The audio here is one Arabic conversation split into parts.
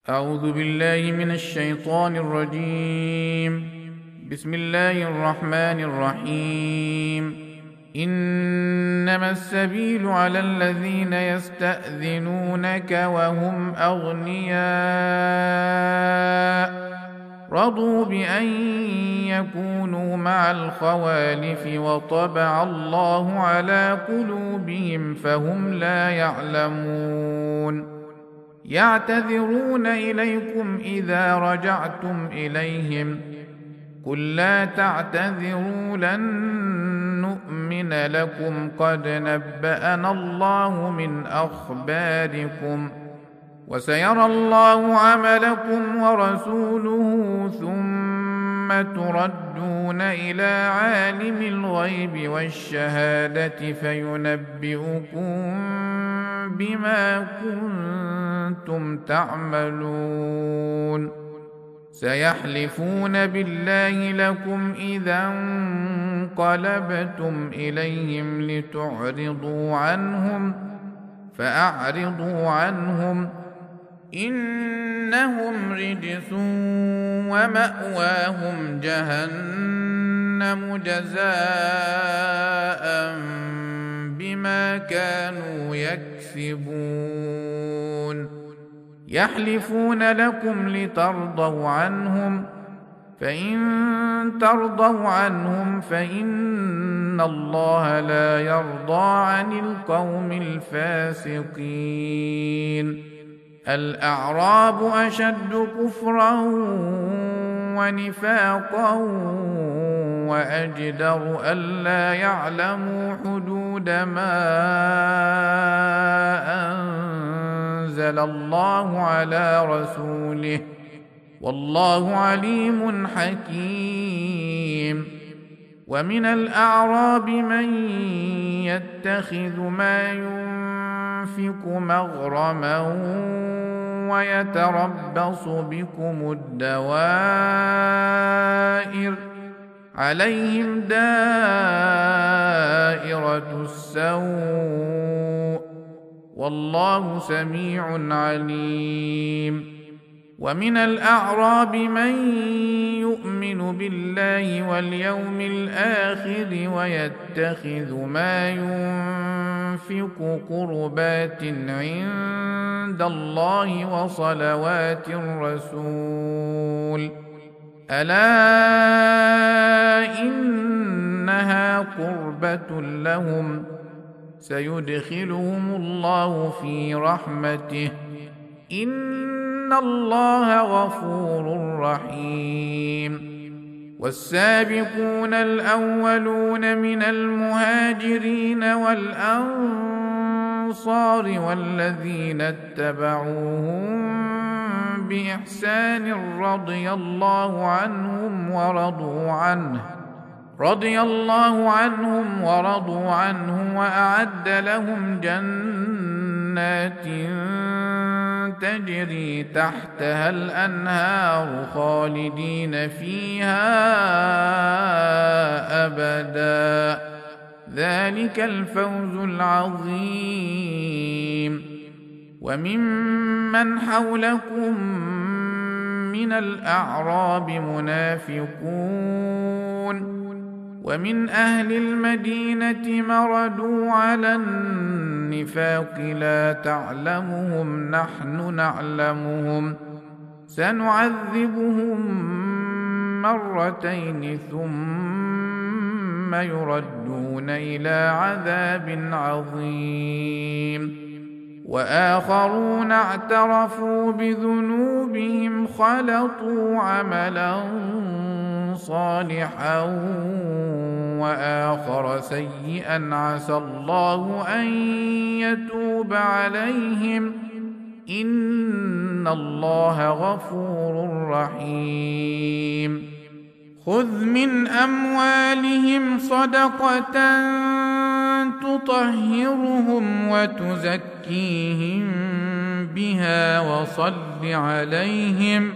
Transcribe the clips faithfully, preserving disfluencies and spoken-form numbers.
أعوذ بالله من الشيطان الرجيم. بسم الله الرحمن الرحيم. إنما السبيل على الذين يستأذنونك وهم أغنياء رضوا بأن يكونوا مع الخوالف وطبع الله على قلوبهم فهم لا يعلمون. يعتذرون إليكم إذا رجعتم إليهم قل لا تعتذروا لن نؤمن لكم قد نبأنا الله من أخباركم وسيرى الله عملكم ورسوله ثم تردون إلى عالم الغيب والشهادة فينبئكم بما كنتم تعملون. سيحلفون بالله لكم إذا انقلبتم إليهم لتعرضوا عنهم فأعرضوا عنهم إنهم رجس ومأواهم جهنم جزاء بما كانوا يكسبون. يحلفون لكم لترضوا عنهم فإن ترضوا عنهم فإن الله لا يرضى عن القوم الفاسقين. الأعراب أشد كفرا ونفاقا وأجدر ألا يعلموا حدود ما أنزل الله على رسوله والله عليم حكيم. ومن الأعراب من يتخذ ما ينفق مغرما ويتربص بكم الدوائر عليهم دائرة السوء والله سميع عليم. ومن الأعراب من يؤمن بالله واليوم الآخر ويتخذ ما ينفق قربات عند الله وصلوات الرسول ألا إنها قربة لهم سيدخلهم الله في رحمته إن الله غفور رحيم. والسابقون الأولون من المهاجرين والأنصار والذين اتبعوهم بإحسان رضي الله عنهم ورضوا عنه رضي الله عنهم ورضوا عنه وأعد لهم جنات تجري تحتها الأنهار خالدين فيها أبدا ذلك الفوز العظيم. وممن حولكم من الأعراب منافقون ومن أهل المدينة مردوا على النفاق لا تعلمهم نحن نعلمهم سنعذبهم مرتين ثم يردون إلى عذاب عظيم. وآخرون اعترفوا بذنوبهم خلطوا عملا صالحا وآخر سيئا عسى الله أن يتوب عليهم إن الله غفور رحيم. خذ من أموالهم صدقة تطهرهم وتزكيهم بها وصل عليهم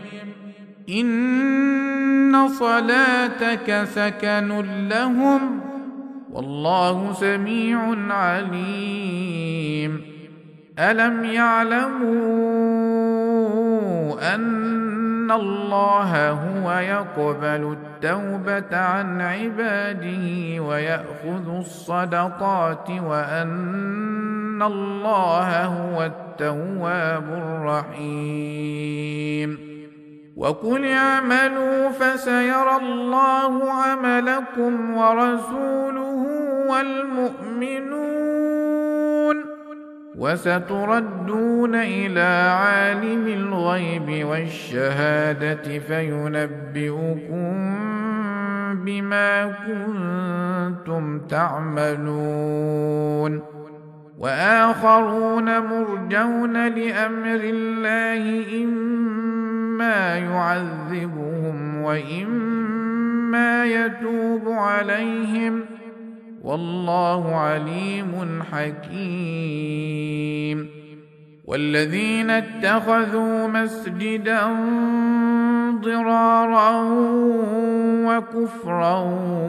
إن صلاتك سكن لهم والله سميع عليم. ألم يعلموا أن الله هو يقبل التوبة عن عباده ويأخذ الصدقات وأن الله هو التواب الرحيم وقل اعملوا فسيرى الله عملكم ورسوله والمؤمنون وستردون إلى عالم الغيب والشهادة فينبئكم بما كنتم تعملون وآخرون مرجون لأمر الله إما يعذبهم وإما يتوب عليهم والله عليم حكيم والذين اتخذوا مسجدا ضرارا وكفرا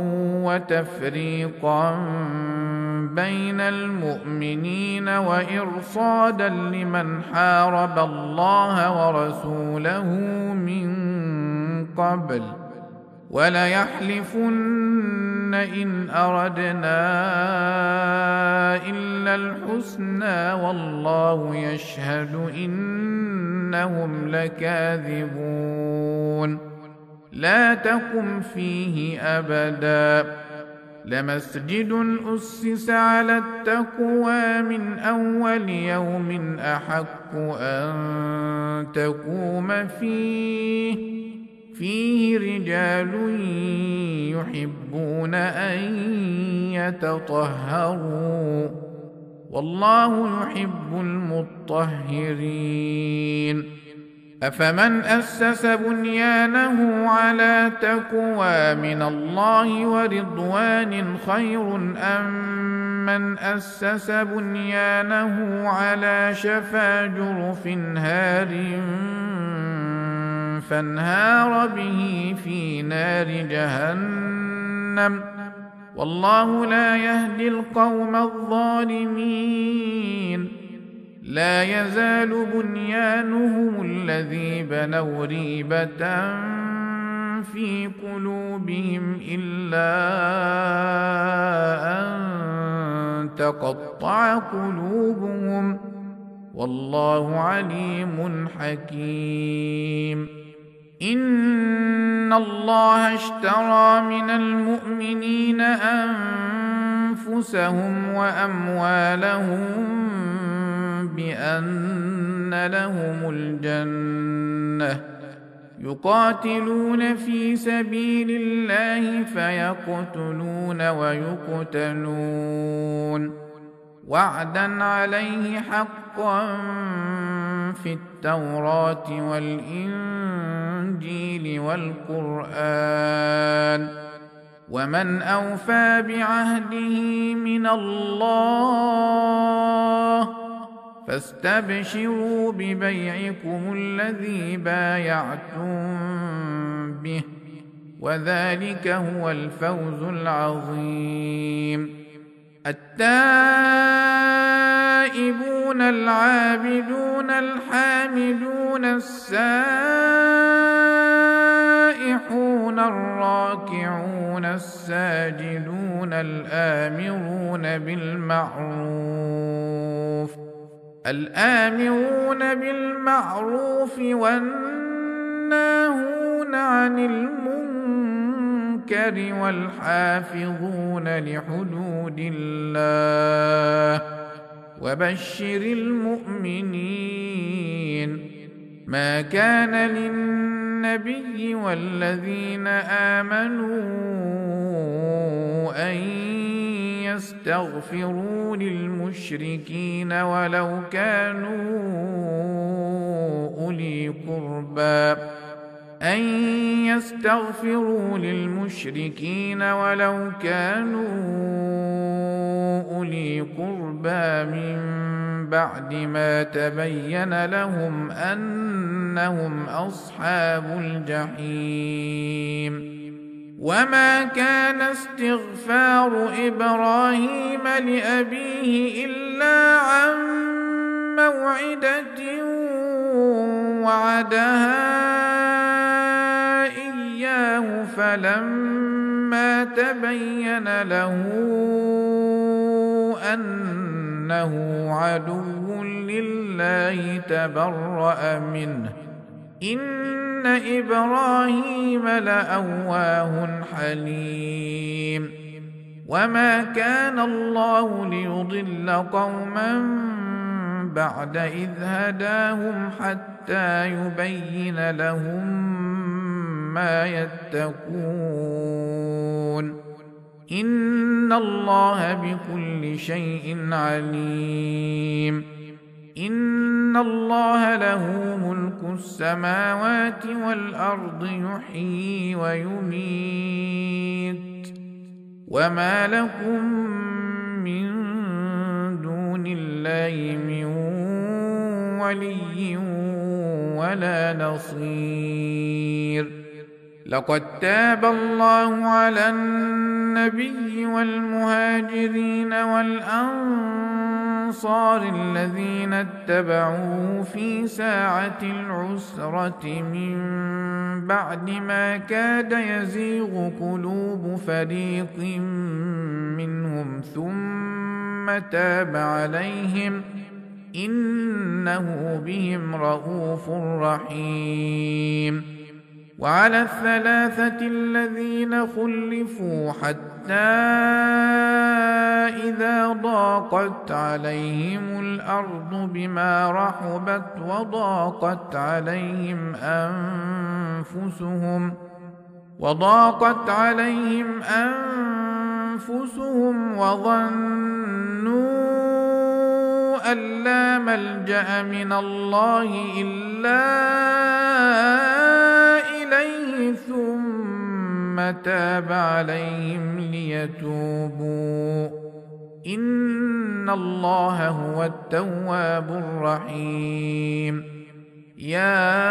وتفريقا بين المؤمنين وإرصادا لمن حارب الله ورسوله من قبل وليحلفن إن أردنا إلا الحسنى والله يشهد إنهم لكاذبون لا تقم فيه أبدا لمسجد أسس على التقوى من أول يوم أحق أن تقوم فيه فيه رجال يحبون أن يتطهروا والله يحب المطهرين أفمن أسس بنيانه على تقوى من الله ورضوان خير أم من أسس بنيانه على شفا جرف هار فانهار به في نار جهنم والله لا يهدي القوم الظالمين لا يزال بنيانهم الذي بنوا ريبة في قلوبهم إلا أن تقطع قلوبهم والله عليم حكيم إن الله اشترى من المؤمنين أنفسهم وأموالهم بأن لهم الجنة يقاتلون في سبيل الله فيقتلون ويقتلون وعدا عليه حقا في التوراة والإنجيل والقرآن ومن أوفى بعهده من الله فاستبشروا ببيعكم الذي بايعتم به وذلك هو الفوز العظيم التائبون العابدون الحامدون السائحون الراكعون الساجدون الآمرون بالمعروف الآمرون بالمعروف والناهون عن المنكر والحافظون لحدود الله وبشر المؤمنين ما كان للنبي والذين آمنوا أن يستغفروا للمشركين ولو كانوا أولي قربى أن يستغفروا للمشركين ولو كانوا أولي قربى من بعد ما تبين لهم أنهم أصحاب الجحيم وما كان استغفار إبراهيم لأبيه إلا عن موعدة وعدها إياه فلما تبين له أنه عدو لله تبرأ منه إن إبراهيم لأواه حليم وما كان الله ليضل قوما بعد إذ هداهم حتى يبين لهم ما يتقون إن الله بكل شيء عليم إن الله له ملك السماوات والأرض يحيي ويميت وما لكم من دون الله من ولي ولا نصير لقد تاب الله على النبي والمهاجرين والأنصار الذين اتبعوه في ساعة العسرة من بعد ما كاد يزيغ قلوب فريق منهم ثم تاب عليهم إنه بهم رءوف رحيم وعلى الثلاثة الذين خلفوا حتى إذا ضاقت عليهم الأرض بما رحبت وضاقت عليهم أنفسهم وضاقت عليهم أنفسهم وظنوا أن لا ملجأ من الله إلا إليه ثم تاب عليهم ليتوبوا إن الله هو التواب الرحيم يا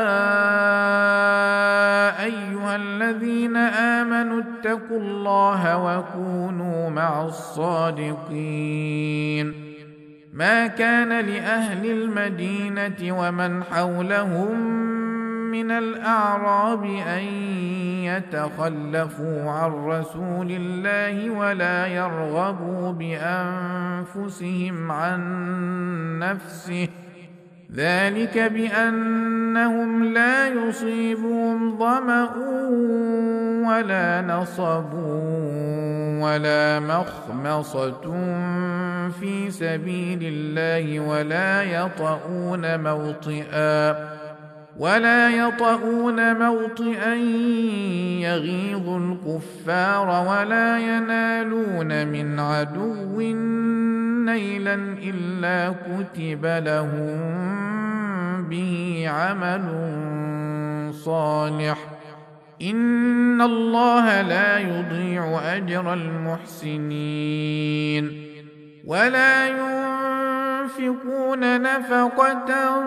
أيها الذين آمنوا اتقوا الله وكونوا مع الصادقين ما كان لأهل المدينة ومن حولهم من الأعراب أن يتخلفوا عن رسول الله ولا يرغبوا بأنفسهم عن نفسه ذلك بأنهم لا يصيبهم ظمأ ولا نصب ولا مخمصة في سبيل الله ولا يطؤون موطئا ولا يطؤون موطئا يغيظ الكفار ولا ينالون من عدو نيلا إلا كتب لهم به عمل صالح إن الله لا يضيع أجر المحسنين ولا ينفقون نفقة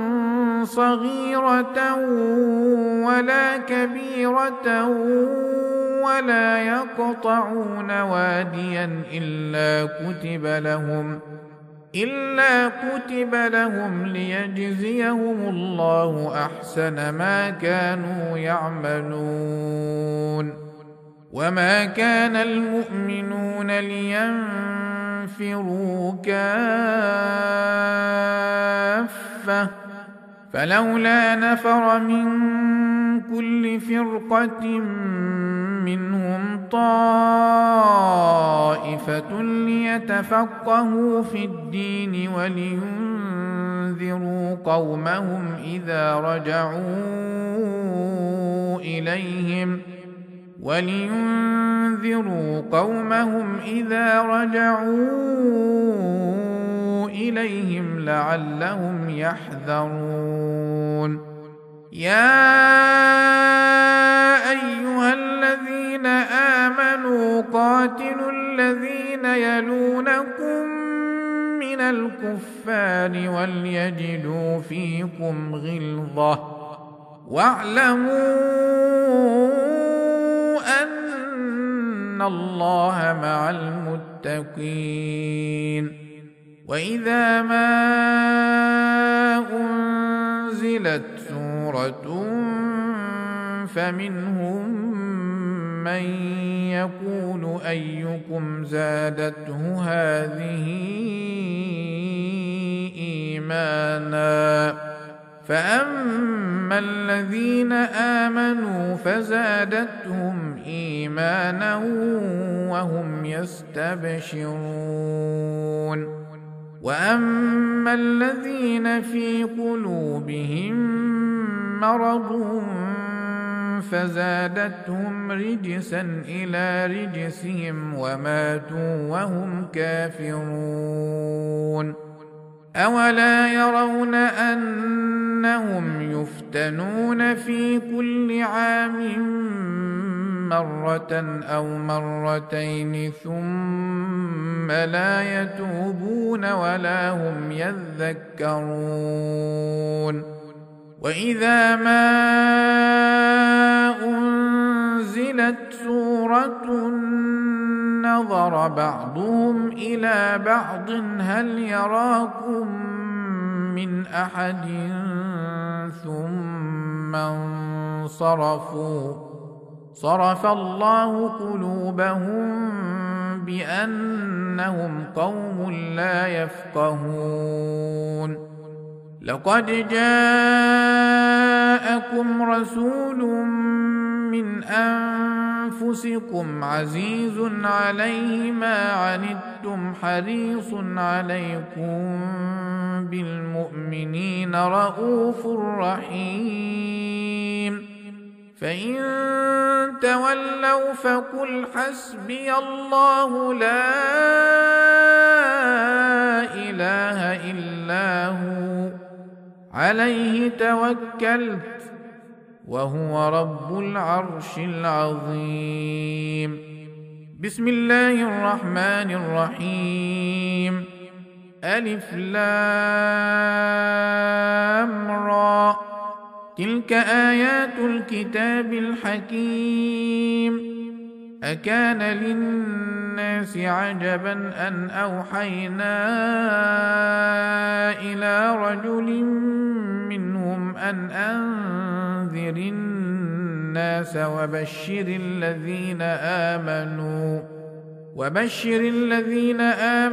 صغيرة ولا كبيرة ولا يقطعون واديا إلا كتب لهم إلا كتب لهم ليجزيهم الله أحسن ما كانوا يعملون وما كان المؤمنون لينفروا كافة فلولا نفر من كل فرقة منهم طائفة ليتفقهوا في الدين ولينذروا قومهم إذا رجعوا إليهم ولينذروا قومهم إذا رجعوا إليهم لعلهم يحذرون يا أيها الذين آمنوا قاتلوا الذين يلونكم من الكفار وليجدوا فيكم غلظة واعلموا أن الله مع المتقين وإذا ما أنزلت سورة فمنهم من يقول أيكم زادته هذه إيمانا فأما الذين آمنوا فزادتهم إيمانا وهم يستبشرون وأما الذين في قلوبهم مرض فزادتهم رجسا إلى رجسهم وماتوا وهم كافرون أولا يرون أنهم يفتنون في كل عام مرة أو مرتين ثم لا يتوبون ولا هم يذكرون وإذا ما أنزلت سورة نظر بعضهم إلى بعض هل يراكم من أحد ثم انصرفوا صرف الله قلوبهم بأنهم قوم لا يفقهون لقد جاءكم رسول من أنفسكم عزيز عليه ما عنتم حريص عليكم بالمؤمنين رؤوف رحيم فإن تولوا فقل حسبي الله لا إله إلا هو عليه توكلت وهو رب العرش العظيم بسم الله الرحمن الرحيم ألف لام را تلك آيات الكتاب الحكيم أكان للناس عجبا أن أوحينا إلى رجل منهم أن أنذر الناس وبشر الذين آمنوا وبشر الذين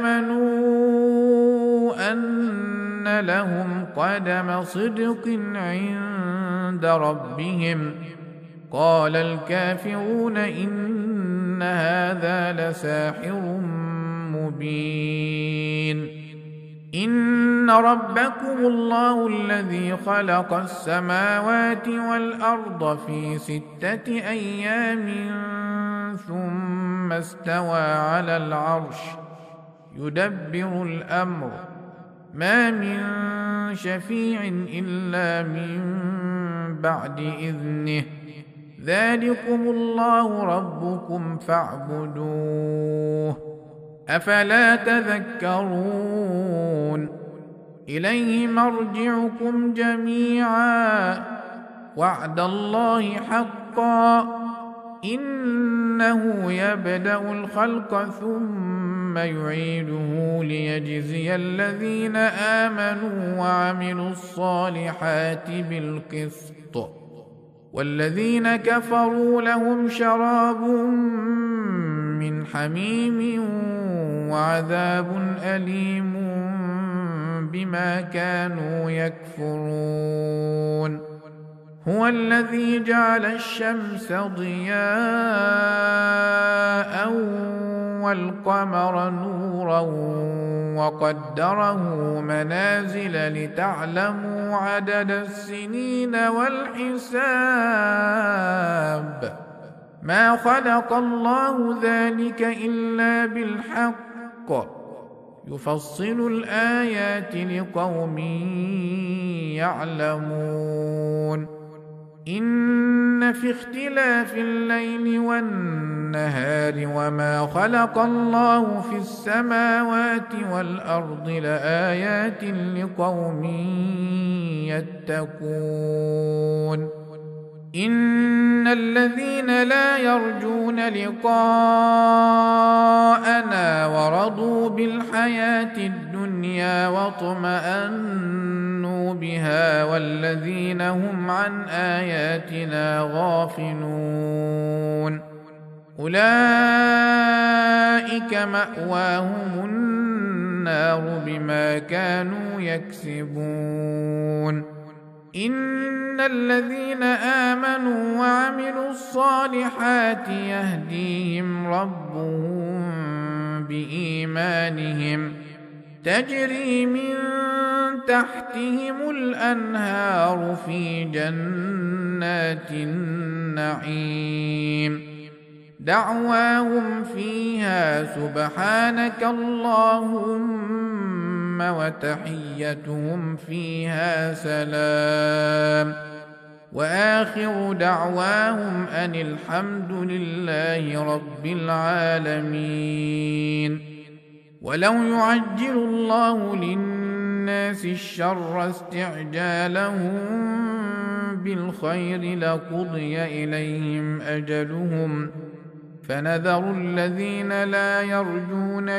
آمنوا أن لهم قدم صدق عند ربهم قال الكافرون إن هذا لساحر مبين إن ربكم الله الذي خلق السماوات والأرض في ستة أيام ثم استوى على العرش يدبر الأمر ما من شفيع إلا من بعد إذنه ذلكم الله ربكم فاعبدوه أفلا تذكرون إليه مرجعكم جميعا وعد الله حقا إنه يبدأ الخلق ثم يعيده ليجزي الذين آمنوا وعملوا الصالحات بالقسط والذين كفروا لهم شراب من حميم وعذاب أليم بما كانوا يكفرون هو الذي جعل الشمس ضياء والقمر نورا وقدره منازل لتعلموا عدد السنين والحساب ما خلق الله ذلك إلا بالحق يفصل الآيات لقوم يعلمون إن في اختلاف الليل والنهار وما خلق الله في السماوات والأرض لآيات لقوم يتقون إن الذين لا يرجون لقاءنا ورضوا بالحياة الدنيا واطمأنوا بها والذين هم عن آياتنا غافلون أولئك مأواهم النار بما كانوا يكسبون إن الذين آمنوا وعملوا الصالحات يهديهم ربهم بإيمانهم تجري من تحتهم الأنهار في جنات النعيم دعواهم فيها سبحانك اللهم وتحيتهم فيها سلام وآخر دعواهم أن الحمد لله رب العالمين ولو يعجل الله للناس الشر استعجالهم بالخير لقضي إليهم أجلهم فنذر الذين لا يرجون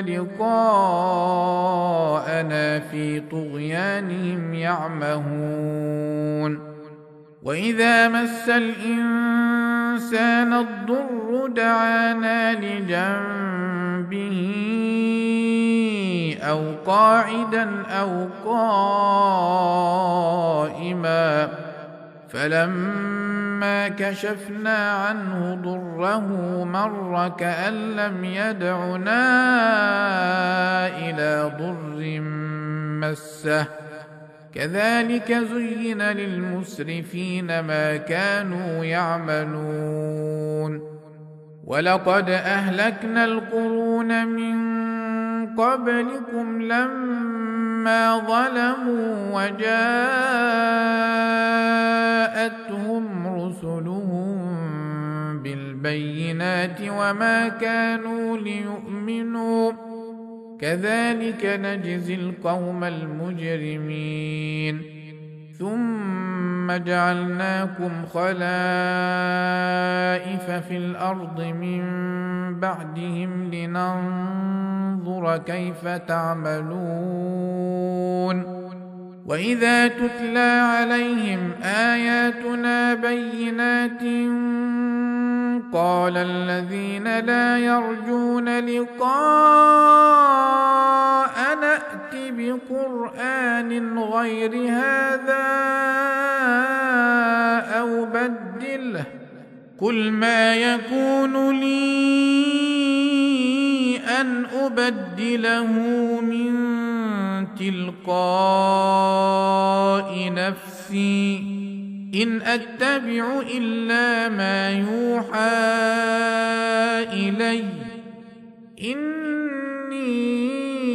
لقاءنا في طغيانهم يعمهون وإذا مس الإنسان الضر دعانا لجنبه أو قاعدا أو قائما فلما كشفنا عنه ضره مر كأن لم يدعنا إلى ضر مسه كذلك زين للمسرفين ما كانوا يعملون ولقد أهلكنا القرون من قبلكم لما ظلموا وجاءتهم رسلهم بالبينات وما كانوا ليؤمنوا كذلك نجزي القوم المجرمين ثم جعلناكم خلائف في الأرض من بعدهم لننظر كيف تعملون وإذا تتلى عليهم آياتنا بينات قال الذين لا يرجون لقاء نأت بقرآن غير هذا أو بدله قل ما يكون لي أن أبدله من تلقاء نفسي إن أتبع إلا ما يوحى إلي إني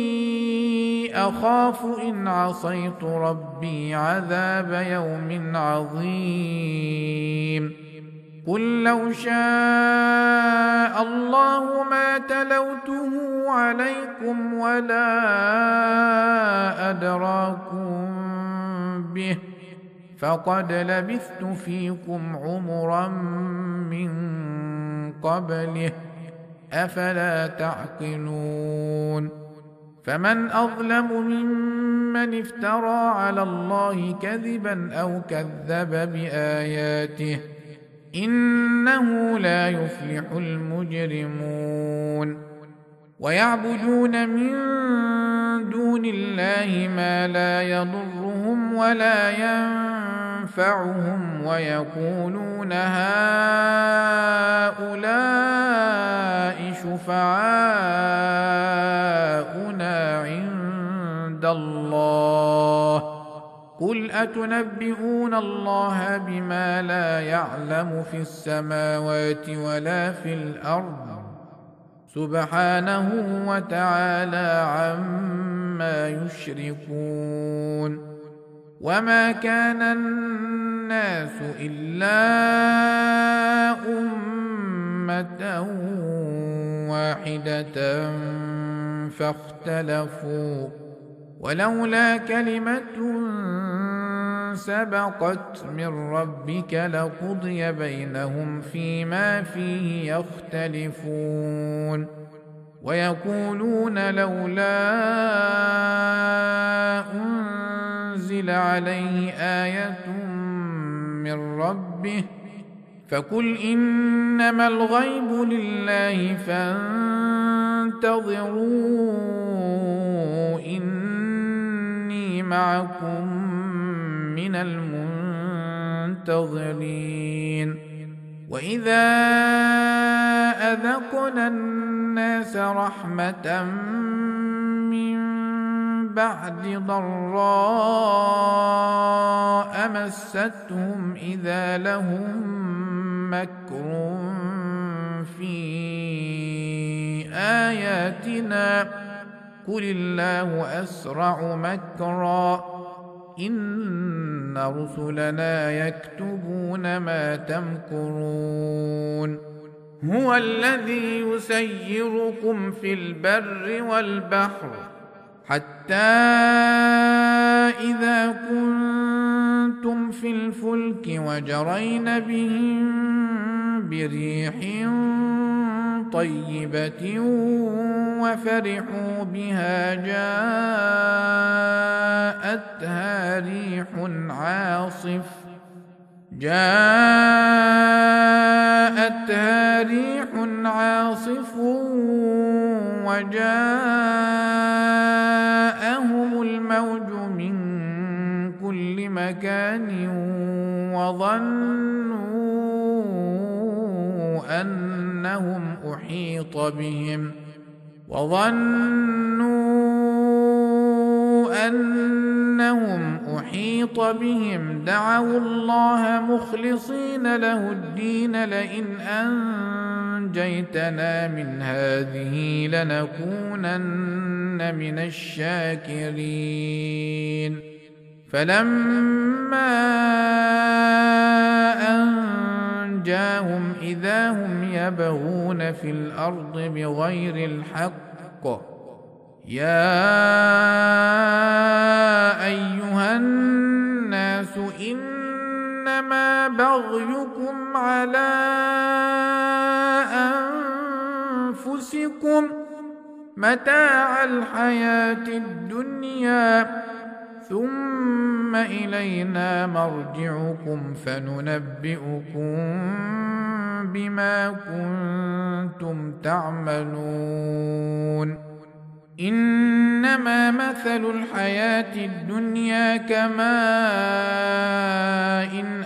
أخاف إن عصيت ربي عذاب يوم عظيم قل لو شاء الله ما تلوته عليكم ولا أدراكم به فقد لبثت فيكم عمرا من قبله أفلا تعقلون فمن أظلم ممن افترى على الله كذبا أو كذب بآياته إنه لا يفلح المجرمون ويعبدون من دون الله ما لا يضرهم ولا ينفعهم ويقولون هؤلاء شفعاؤنا عند الله قل أتنبئون الله بما لا يعلم في السماوات ولا في الأرض سبحانه وتعالى عما يشركون وما كان الناس إلا أمة واحدة فاختلفوا ولولا كلمة سبقت من ربك لقضي بينهم فيما فيه يختلفون ويقولون لولا أنزل عليه آية من ربه فقل إنما الغيب لله فانتظروا إني معكم من المنتظرين وإذا أذقنا الناس رحمة من بعد ضراء مستهم إذا لهم مكر في آياتنا قل الله أسرع مكرا إن رسلنا يكتبون ما تمكرون هو الذي يسيركم في البر والبحر حتى إذا كنتم في الفلك وجرين بهم بريح طيبة وفرحوا بها جاءتها ريح عاصف جاءتها ريح عاصف وجاءهم الموج من كل مكان وظنوا أنهم أحيط بهم وظنوا أنهم أحيط بهم دعوا الله مخلصين له الدين لئن أنجيتنا من هذه لنكونن من الشاكرين فلما أنجاهم إذا هم يبغون في الأرض بغير الحق يا أيها الناس إنما بغيكم على أنفسكم متاع الحياة الدنيا ثم إلينا مرجعكم فننبئكم بما كنتم تعملون إنما مثل الحياة الدنيا كماء إن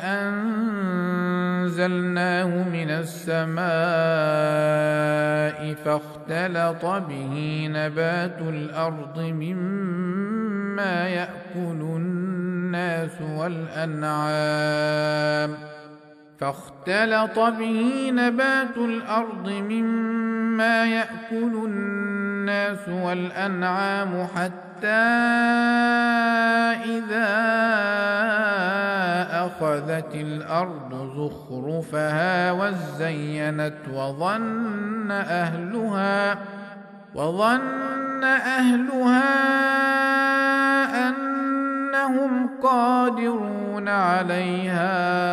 أنزلناه من السماء فاختلط به نبات الأرض مما يأكل الناس والأنعام فاختلط به نبات الأرض مما يأكل الناس والأنعام حتى إذا أخذت الأرض زخرفها وزينت وظن أهلها وظن أهلها أنهم قادرون عليها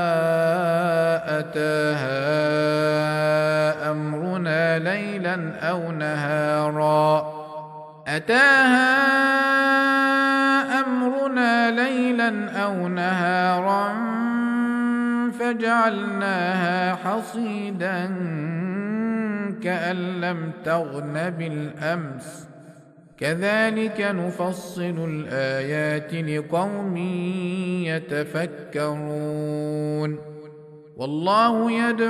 أتاها أمرنا ليلا أو نهارا أتاها أمرنا ليلا أو نهارا فجعلناها حصيدا كأن لم تغن بالأمس كذلك نفصل الآيات لقوم يتفكرون والله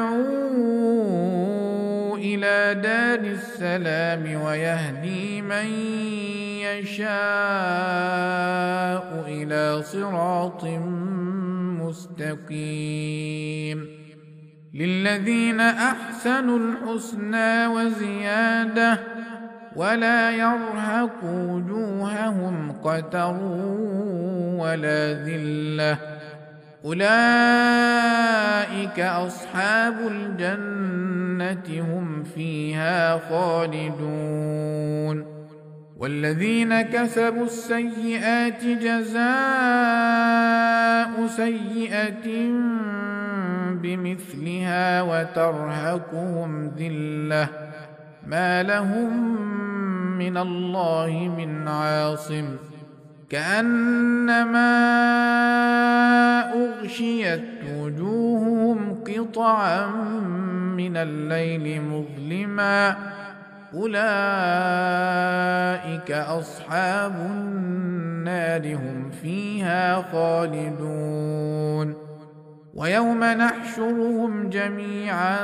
يدعو إلى دار السلام ويهدي من يشاء إلى صراط مستقيم للذين أحسنوا الحسنى وزيادة ولا يرهق وجوههم قتر ولا ذلة أولئك أصحاب الجنة هم فيها خالدون والذين كسبوا السيئات جزاء سيئة بمثلها وترهقهم ذلة ما لهم من الله من عاصم كأنما أغشيت وجوههم قطعا من الليل مظلما أولئك أصحاب النار هم فيها خالدون ويوم نحشرهم جميعا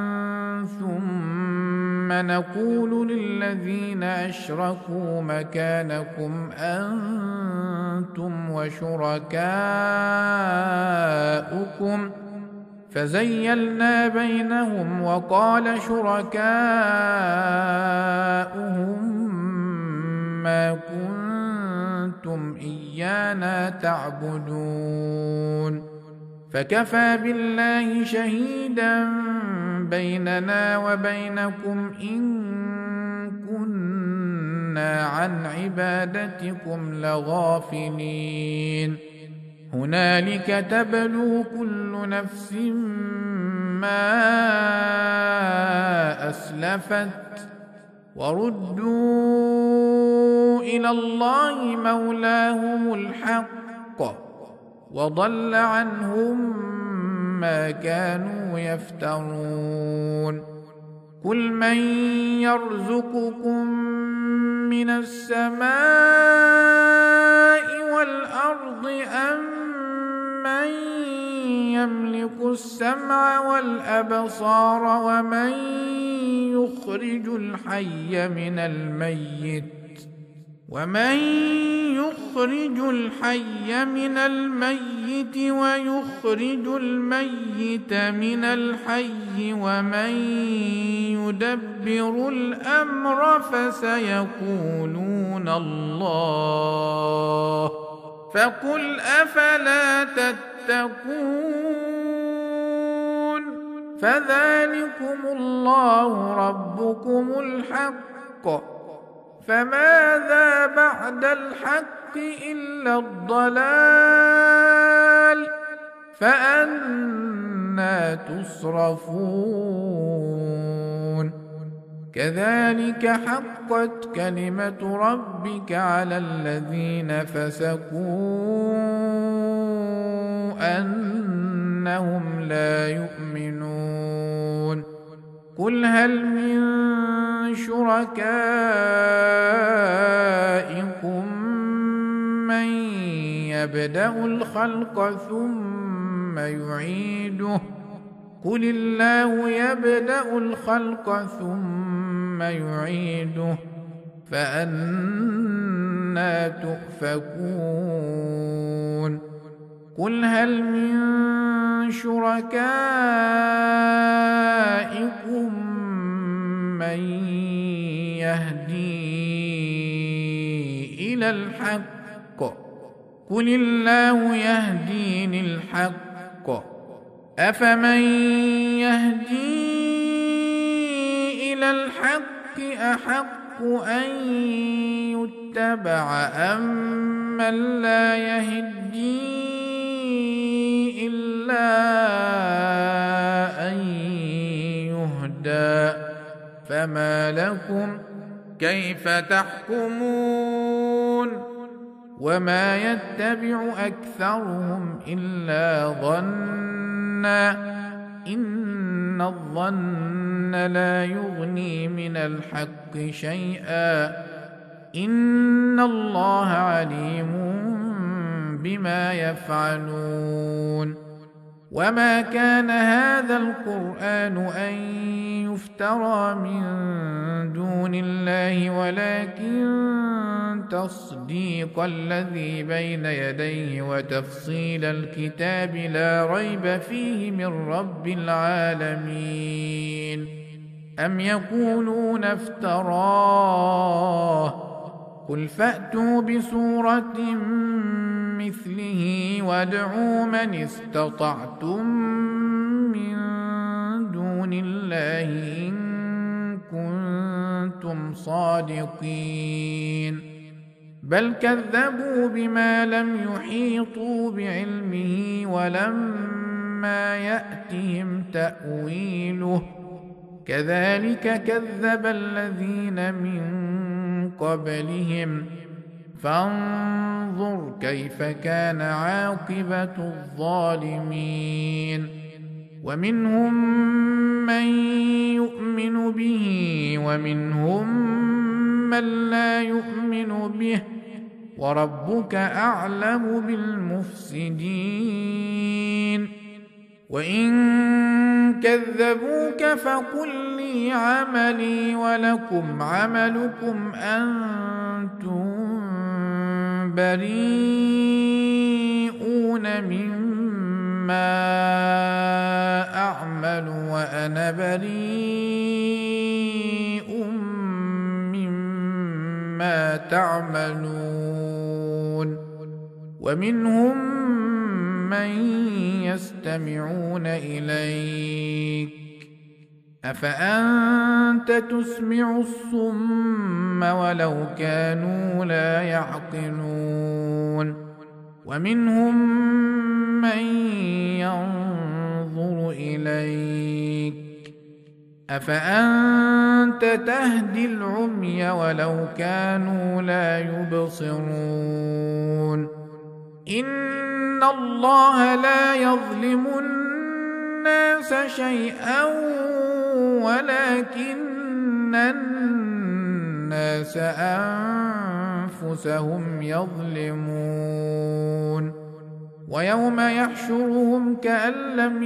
ثم نقول للذين أشركوا مكانكم أنتم وشركاؤكم فزيلنا بينهم وقال شركاؤهم ما كنتم إيانا تعبدون فكفى بالله شهيدا بيننا وبينكم إن كنا عن عبادتكم لغافلين هنالك تبلو كل نفس ما أسلفت وردوا إلى الله مولاهم الحق وضل عنهم ما كانوا يفترون قل من يرزقكم من السماء والأرض أم من يملك السمع والأبصار ومن يخرج الحي من الميت ومن يخرج الحي من الميت ويخرج الميت من الحي ومن يدبر الأمر فسيقولون الله فقل أفلا تتقون فذلكم الله ربكم الحق فماذا بعد الحق إلا الضلال فأنى تصرفون كذلك حقت كلمة ربك على الذين فسقوا أنهم لا يؤمنون قل هل من شركائكم من يبدأ الخلق ثم يعيده قل الله يبدأ الخلق ثم يعيده فأنى تؤفكون قل هل من شركائكم من يهدي إلى الحق قل الله يهدي للحق أفمن يهدي إلى الحق أحق أن يتبع أم من لا يهدي إلا أن يهدى فما لكم كيف تحكمون وما يتبع أكثرهم إلا ظنا إن الظن لا يغني من الحق شيئا إن الله عليم بما يفعلون وما كان هذا القرآن أن يفترى من دون الله ولكن تصديق الذي بين يديه وتفصيل الكتاب لا ريب فيه من رب العالمين أم يقولون افتراه قل فأتوا بسورة مثله وادعوا من استطعتم من دون الله إن كنتم صادقين بل كذبوا بما لم يحيطوا بعلمه ولما يأتهم تأويله كذلك كذب الذين من قبلهم فانظر كيف كان عاقبة الظالمين ومنهم من يؤمن به ومنهم من لا يؤمن به وربك أعلم بالمفسدين وإن كذبوك فقل لي عملي ولكم عملكم أنتم بريئون مما أعمل وأنا بريء مما تعملون ومنهم من يستمعون إليك أفأنت تسمع الصم ولو كانوا لا يعقلون ومنهم من ينظر إليك أفأنت تهدي العمي ولو كانوا لا يبصرون إن الله لا يظلم الناس شيئا ولكن الناس أنفسهم يظلمون ويوم يحشرهم كأن لم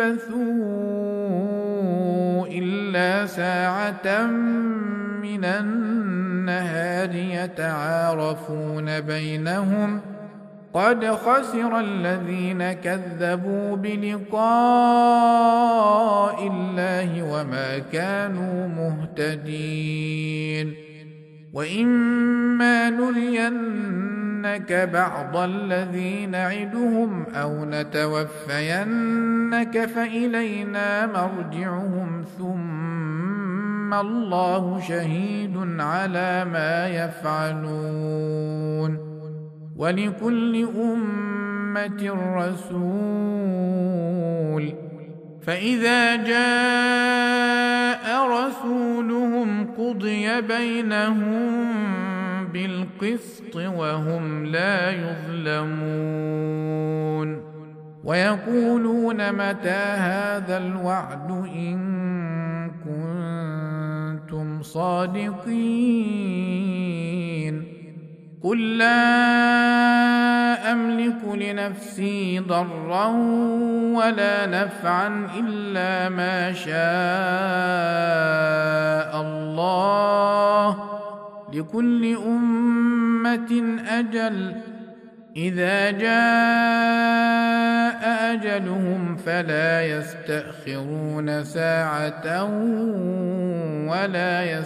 يلبثوا إلا ساعة من النهار يتعارفون بينهم قد خسر الذين كذبوا بلقاء الله وما كانوا مهتدين وإما نرينك بعض الذي نعدهم أو نتوفينك فإلينا مرجعهم ثم الله شهيد على ما يفعلون ولكل أمة رسول فإذا جاء رسولهم قضي بينهم بالقسط وهم لا يظلمون ويقولون متى هذا الوعد إن كنتم صادقين قل لا أملك لنفسي ضرا ولا نفعا إلا ما شاء الله لكل أمة أجل إذا جاء أجلهم فلا يستأخرون ساعة ولا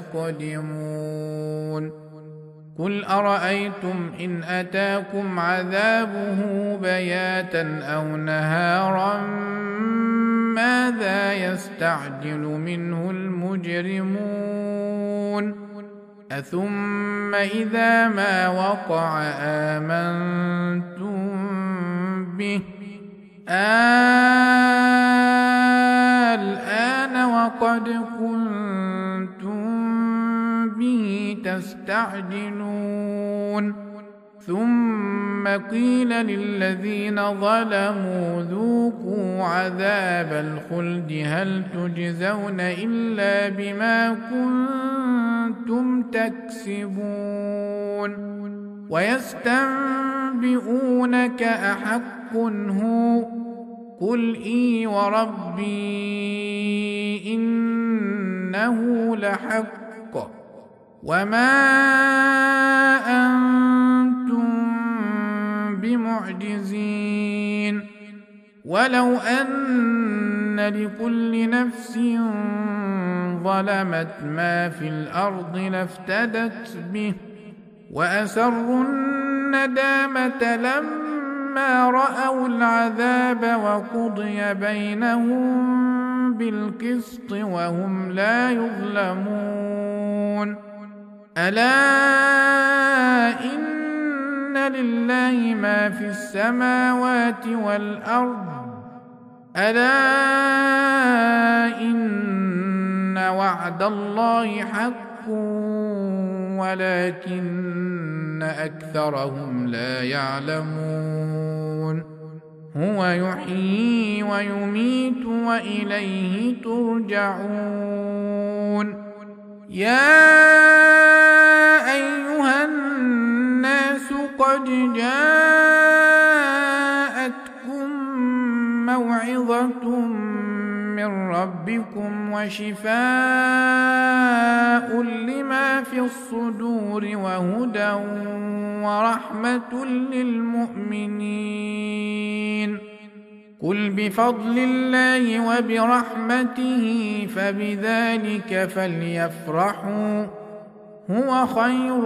يستقدمون قل أرأيتم إن أتاكم عذابه بياتا أو نهارا ماذا يستعجل منه المجرمون أثم إذا ما وقع آمنتم به الآن وقد كنتم به تستعجلون ثم قيل للذين ظلموا ذوقوا عذاب الخلد هل تجزون إلا بما كنتم تكسبون ويستنبئونك أحق هو قل إي وربي إنه لحق وما أنتم بمعجزين ولو أن لكل نفس ظلمت ما في الأرض لافتدت به وأسروا الندامة لما رأوا العذاب وقضي بينهم بالقسط وهم لا يظلمون ألا إن لله ما في السماوات والأرض ألا إن وعد الله حق ولكن أكثرهم لا يعلمون هو يحيي ويميت وإليه ترجعون يا أيها الناس قد جاءتكم موعظة من ربكم وشفاء لما في الصدور وهدى ورحمة للمؤمنين قل بفضل الله وبرحمته فبذلك فليفرحوا هو خير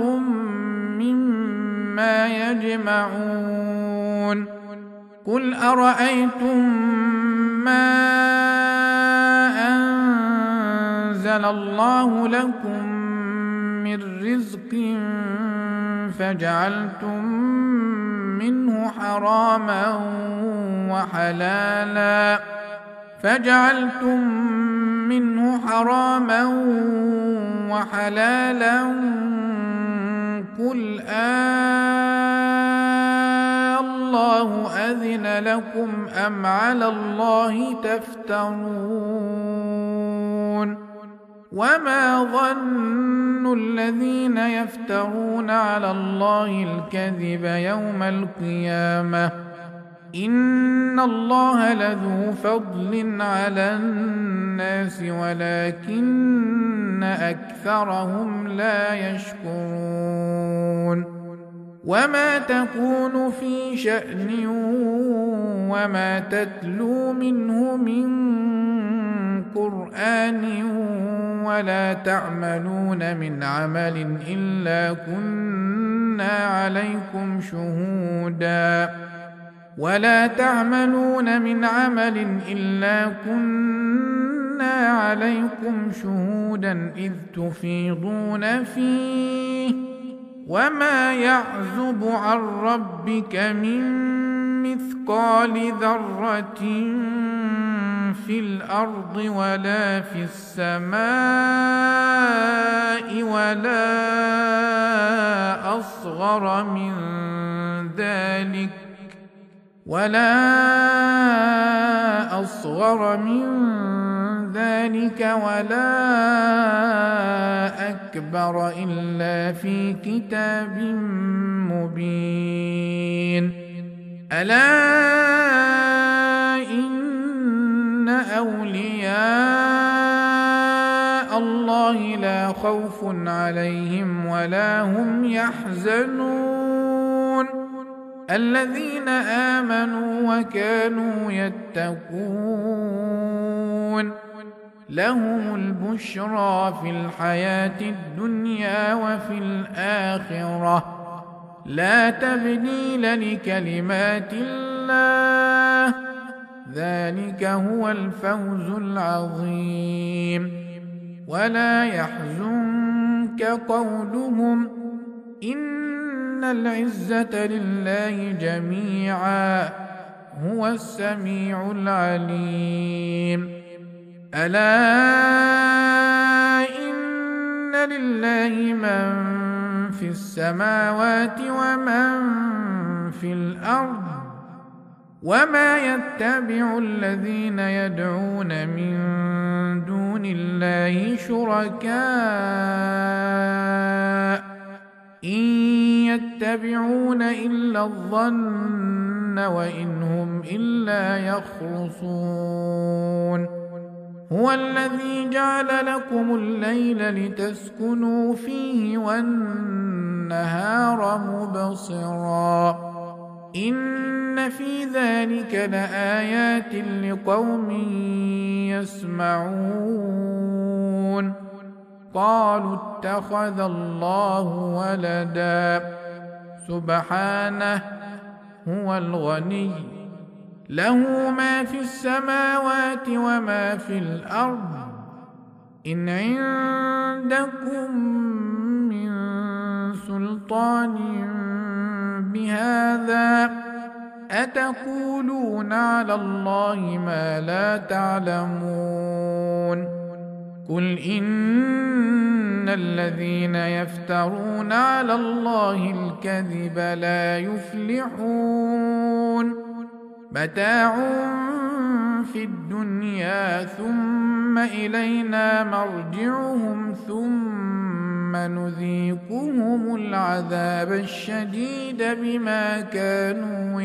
مما يجمعون قل أرأيتم ما أنزل الله لكم من رزق فجعلتم منه حراما وحلالا فجعلتم منه حراما وحلالا قل آه الله أذن لكم أم على الله تفترون وما ظن الذين يفترون على الله الكذب يوم القيامة إن الله لذو فضل على الناس ولكن أكثرهم لا يشكرون وما تكون في شأن وما تتلو منه من قرآن ولا تعملون من عمل إلا كنا عليكم شهودا ولا تعملون من عمل إلا كنا عليكم شهودا إذ تفيضون فيه وما يعزب عن ربك من مثقال ذرة في الأرض ولا في السماء ولا أصغر من ذلك ولا أصغر من ذلك ولا أكبر إلا في كتاب مبين ألا إن أولياء الله لا خوف عليهم ولا هم يحزنون الذين آمنوا وكانوا يتقون لهم البشرى في الحياة الدنيا وفي الآخرة لا تبديل لكلمات الله ذلك هو الفوز العظيم ولا يحزنك قولهم إن العزة لله جميعا هو السميع العليم ألا إن لله من في السماوات ومن في الأرض وما يتبع الذين يدعون من دون الله شركاء إن يتبعون إلا الظن وإن هم إلا يخرصون هو الذي جعل لكم الليل لتسكنوا فيه والنهار مبصرا إن في ذلك لآيات لقوم يسمعون قالوا اتخذ الله ولدا سبحانه هو الغني له ما في السماوات وما في الأرض إن عندكم من سلطان بهذا أتقولون على الله ما لا تعلمون قل إن الذين يفترون على الله الكذب لا يفلحون متاع في الدنيا ثم إلينا مرجعهم ثم نذيقهم العذاب الشديد بما كانوا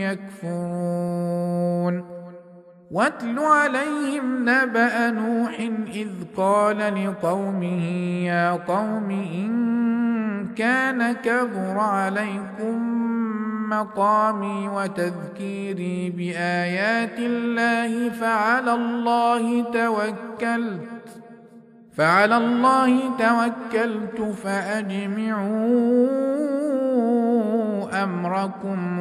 يكفرون واتل عليهم نبأ نوح إذ قال لقومه يا قوم إن كان كبر عليكم مقامي وتذكيري بآيات الله فعلى الله توكلت فعلى الله توكلت فأجمعوا أمركم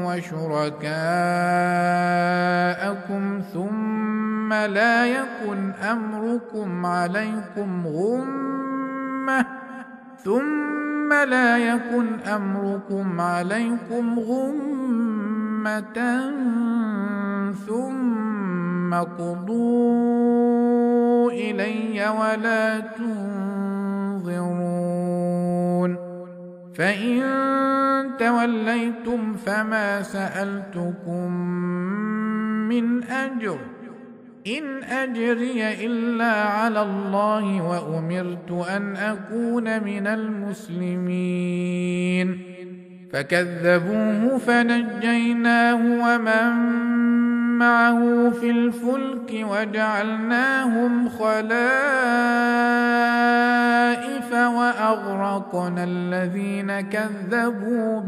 وشركاءكم ثم لا يكن أمركم عليكم غمة ثم لا يكن أمركم عليكم غمة ثم قضوا إلي ولا تنظرون فإن توليتم فما سألتكم من أجر إن أجري إلا على الله وأمرت أن أكون من المسلمين فكذبوه فنجيناه ومن معه في الفلك وجعلناهم خلائف وأغرقنا الذين كذبوا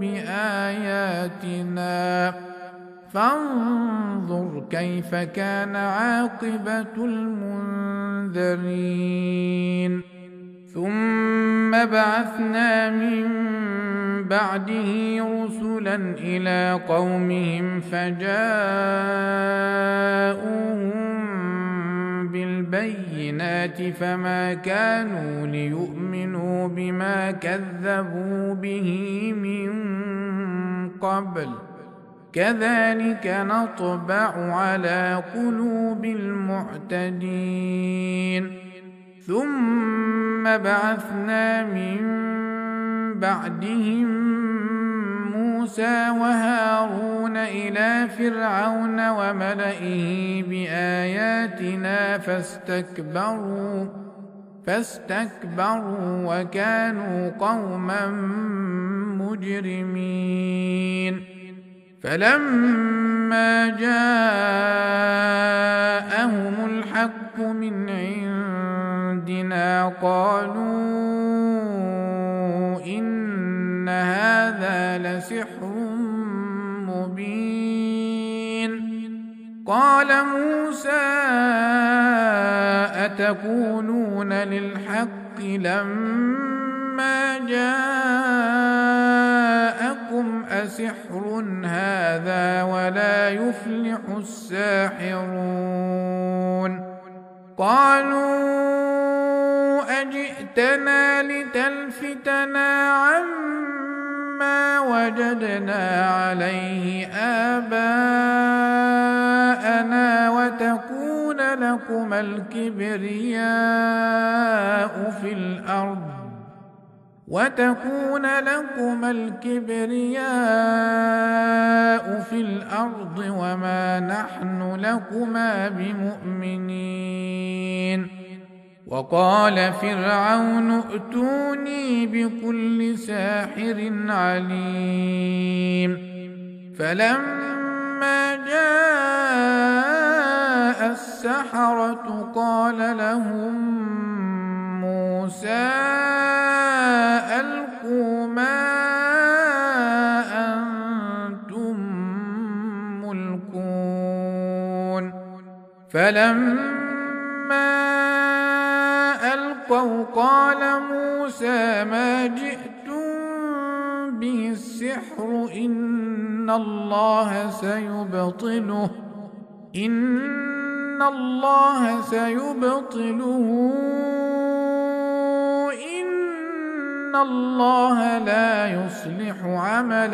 بآياتنا فانظر كيف كان عاقبة المنذرين ثم بعثنا من بعده رسلا إلى قومهم فجاءوهم بالبينات فما كانوا ليؤمنوا بما كذبوا به من قبل كذلك نطبع على قلوب المعتدين ثم بعثنا من بعدهم موسى وهارون إلى فرعون وملئه بآياتنا فاستكبروا فاستكبروا وكانوا قوما مجرمين فلما جاءهم الحق من عندنا قالوا إن هذا لسحر مبين قال موسى أتقولون للحق لما جاءكم أسحر هذا ولا يفلح الساحرون قالوا أجئتنا لتلفتنا عما وجدنا عليه آباءنا وتكون لكما الكبرياء في الأرض وتكون لكما الكبرياء في الأرض وما نحن لكما بمؤمنين وقال فرعون ائتوني بكل ساحر عليم فلما جاء السحرة قال لهم موسى ألقوا ما أنتم ملقون فلما ألقوا قال موسى ما جئتم به السحر إن الله سيبطله إن الله سيبطله إن الله لا يصلح عمل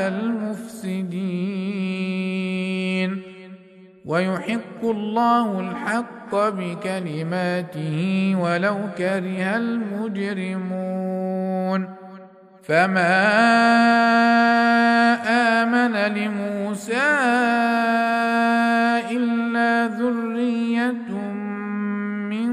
المفسدين ويحق الله الحق الحق بكلماته ولو كره المجرمون فما آمن لموسى إلا ذرية من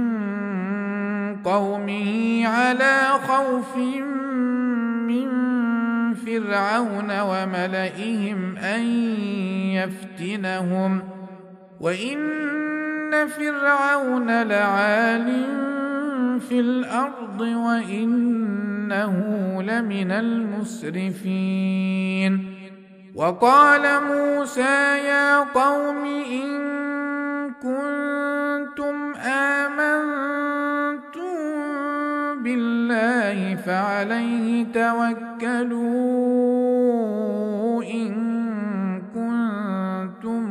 قومه على خوف من فرعون وملئهم أن يفتنهم وإن فرعون لعال في الأرض وإنه لمن المسرفين وقال موسى يا قوم إن كنتم آمنتم بالله فعليه توكلوا إن كنتم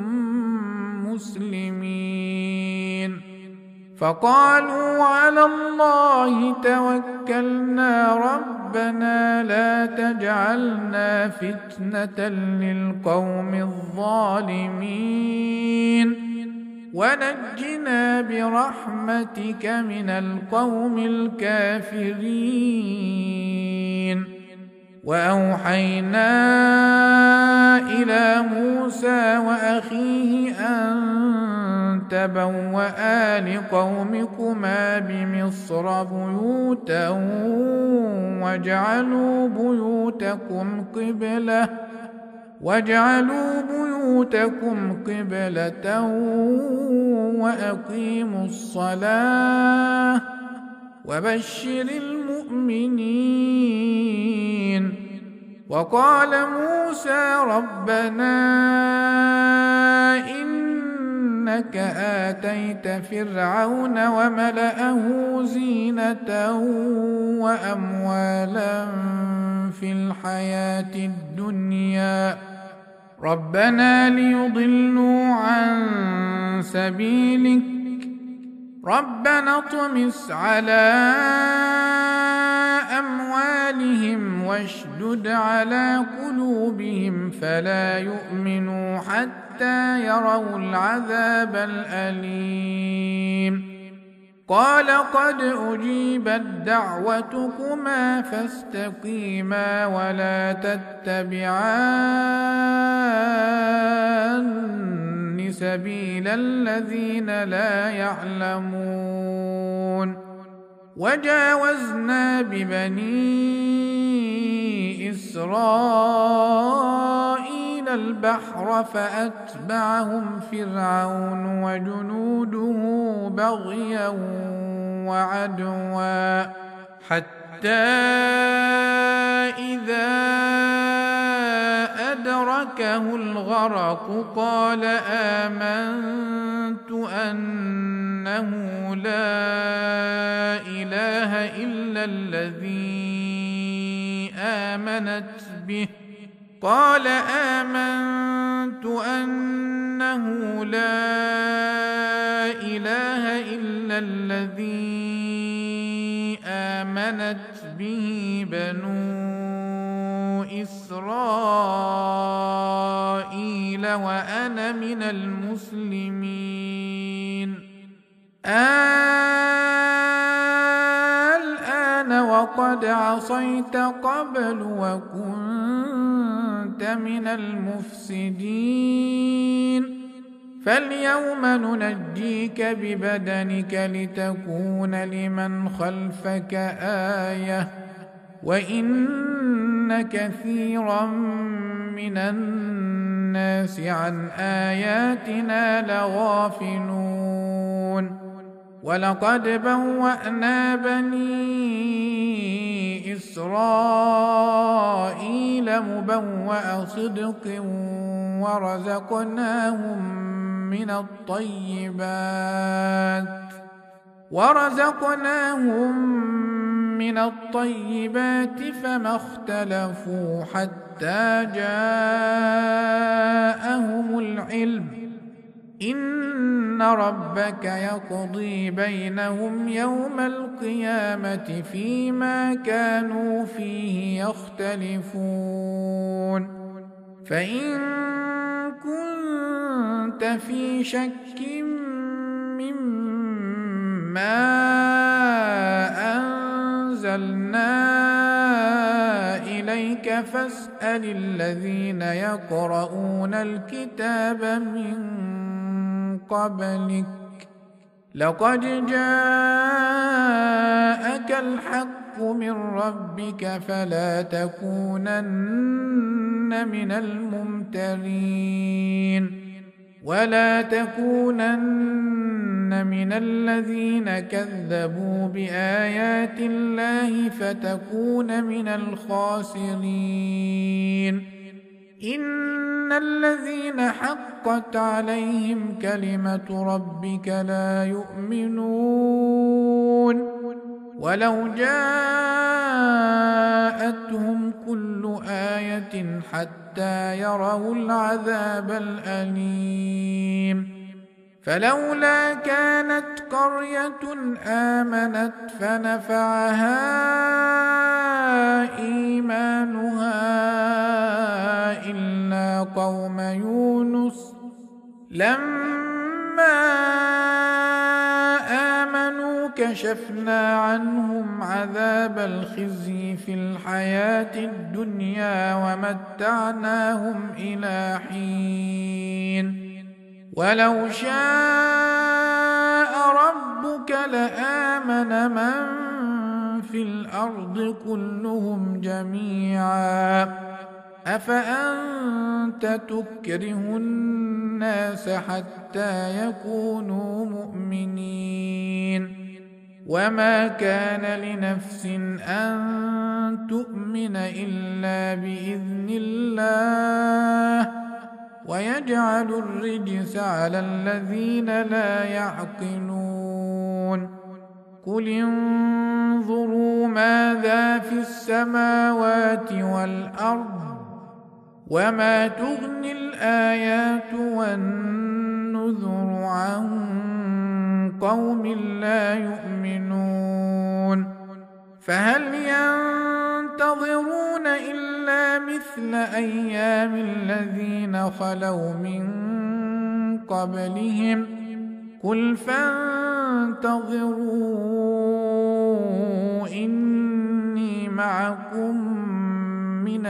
مسلمين فقالوا على الله توكلنا ربنا لا تجعلنا فتنة للقوم الظالمين ونجنا برحمتك من القوم الكافرين وأوحينا إلى موسى وأخيه أن تبوأ لقومكما بمصر بيوتا واجعلوا بيوتكم قبلة واجعلوا بيوتكم قبلة وأقيموا الصلاة وبشر المؤمنين وقال موسى ربنا إنك آتيت فرعون وملأه زينة وأموالا في الحياة الدنيا ربنا ليضلوا عن سبيلك ربنا اطمس على أموالهم واشدد على قلوبهم فلا يؤمنوا حتى يروا العذاب الأليم قال قد أجيبت دعوتكما فاستقيما ولا تتبعان سبيل الذين لا يعلمون وجاوزنا ببني إسرائيل البحر فأتبعهم فرعون وجنوده بغيا وعدوا حتى إذا أدركه الغرق قال آمنت أنه لا إله إلا الذي آمنت به قال آمنت أنه لا إله إلا الذي آمنت به بنو إسرائيل وأنا من المسلمين الآن وقد عصيت قبل وكنت من المفسدين فاليوم ننجيك ببدنك لتكون لمن خلفك آية وإن كثيرا من الناس عن آياتنا لغافلون ولقد بوأنا بني إسرائيل مبوأ صدق ورزقناهم من الطيبات ورزقناهم من الطيبات فما اختلفوا حتى جاءهم العلم إن ربك يقضي بينهم يوم القيامة فيما كانوا فيه يختلفون فإن كنت في شك مما ما أنزلنا إليك فاسأل الذين يقرؤون الكتاب من قبلك لقد جاءك الحق من ربك فلا تكونن من الممترين ولا تكونن من الذين كذبوا بآيات الله فتكون من الخاسرين إن الذين حقت عليهم كلمة ربك لا يؤمنون ولو جاءتهم كل آية حتى يروا العذاب الأليم فلولا كانت قرية آمنت فنفعها إيمانها إلا قوم يونس لما آمنوا كشفنا عنهم عذاب الخزي في الحياة الدنيا ومتعناهم إلى حين ولو شاء ربك لآمن من في الأرض كلهم جميعا أفأنت تكره الناس حتى يكونوا مؤمنين وما كان لنفس أن تؤمن إلا بإذن الله ويجعل الرجس على الذين لا يعقلون قل انظروا ماذا في السماوات والأرض وما تغني الآيات والنذر عن قوم لا يؤمنون فهل ينتظرون إلا مثل أيام الذين خلوا من قبلهم قل فانتظروا إني معكم من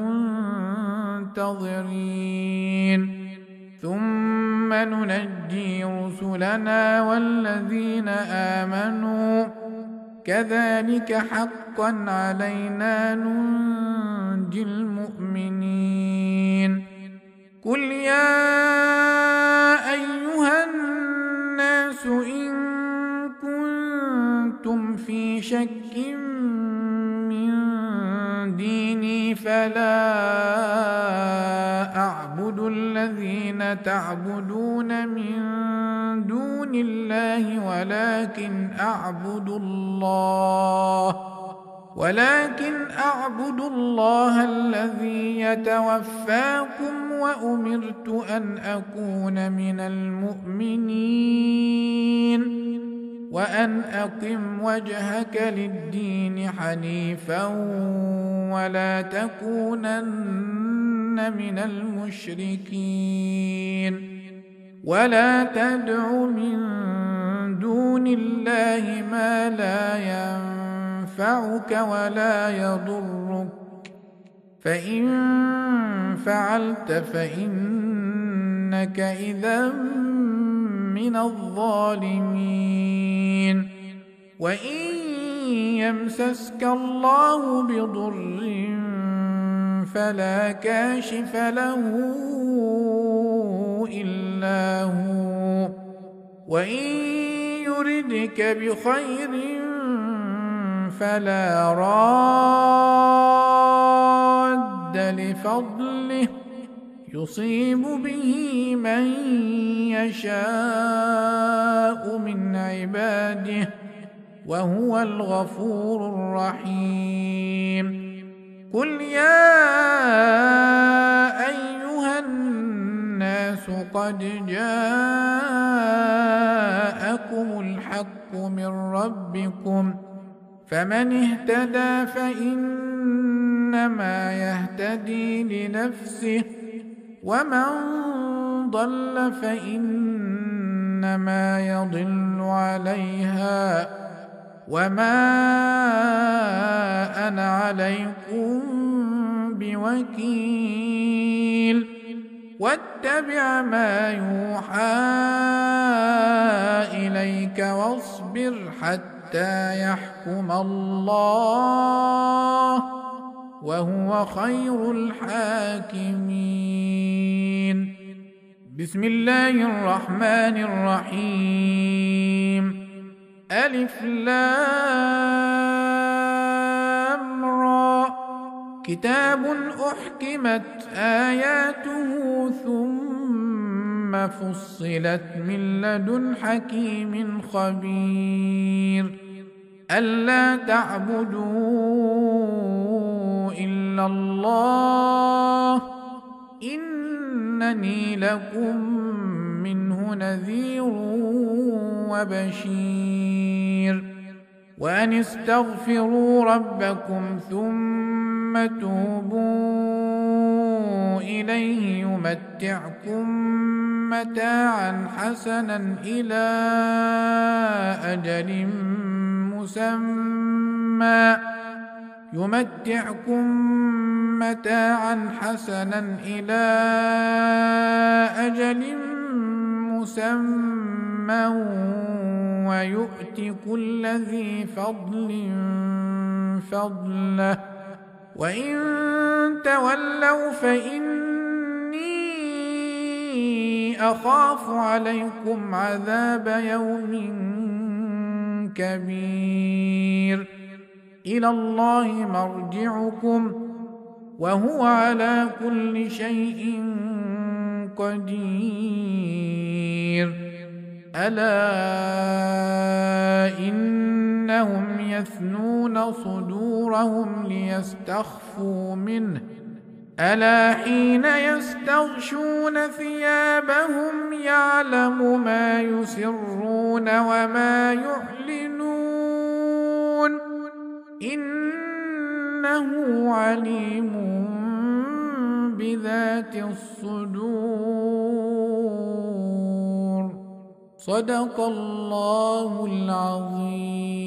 المنتظرين ثم ننجي رسلنا والذين آمنوا كذلك حقا علينا ننجي المؤمنين قل يا أيها الناس إن كنتم في شك من ديني فلا أعبد الذين تعبدون من دون الله ولكن أعبد الله ولكن أعبد الله الذي يتوفاكم وأمرت أن أكون من المؤمنين وأن أقم وجهك للدين حنيفا ولا تكونن من المشركين ولا تدع من دون الله ما لا ينفعك ولا يضرك فإن فعلت فإنك إذا من الظالمين وإن يمسسك الله بضر فلا كاشف له إلا هو وإن يردك بخير فلا راد لفضله يصيب به من يشاء من عباده وهو الغفور الرحيم قل يا أيها الناس قد جاءكم الحق من ربكم فمن اهتدى فإنما يهتدي لنفسه ومن ضل فإنما يضل عليها وما أنا عليكم بوكيل واتبع ما يوحى إليك واصبر حتى يحكم الله وهو خير الحاكمين. بسم الله الرحمن الرحيم. ألف لام را كتاب أحكمت آياته ثم فصلت من لدن حكيم خبير ألا تعبدوا إلا الله إنني لكم منه نذير وبشير وأن استغفروا ربكم ثم توبوا إليه يمتعكم متاعا حسنا إلى أجل مسمى يمتعكم متاعا حسنا إلى أجل مسمى ويؤت كل ذي فضل فضله وإن تولوا فإني أخاف عليكم عذاب يوم كبير إلى الله مرجعكم وهو على كل شيء قدير ألا إنهم يثنون صدورهم ليستخفوا منه ألا حين يستغشون ثيابهم يعلم ما يسرون وما يعلنون إنه عليم بذات الصدور. صدق الله العظيم.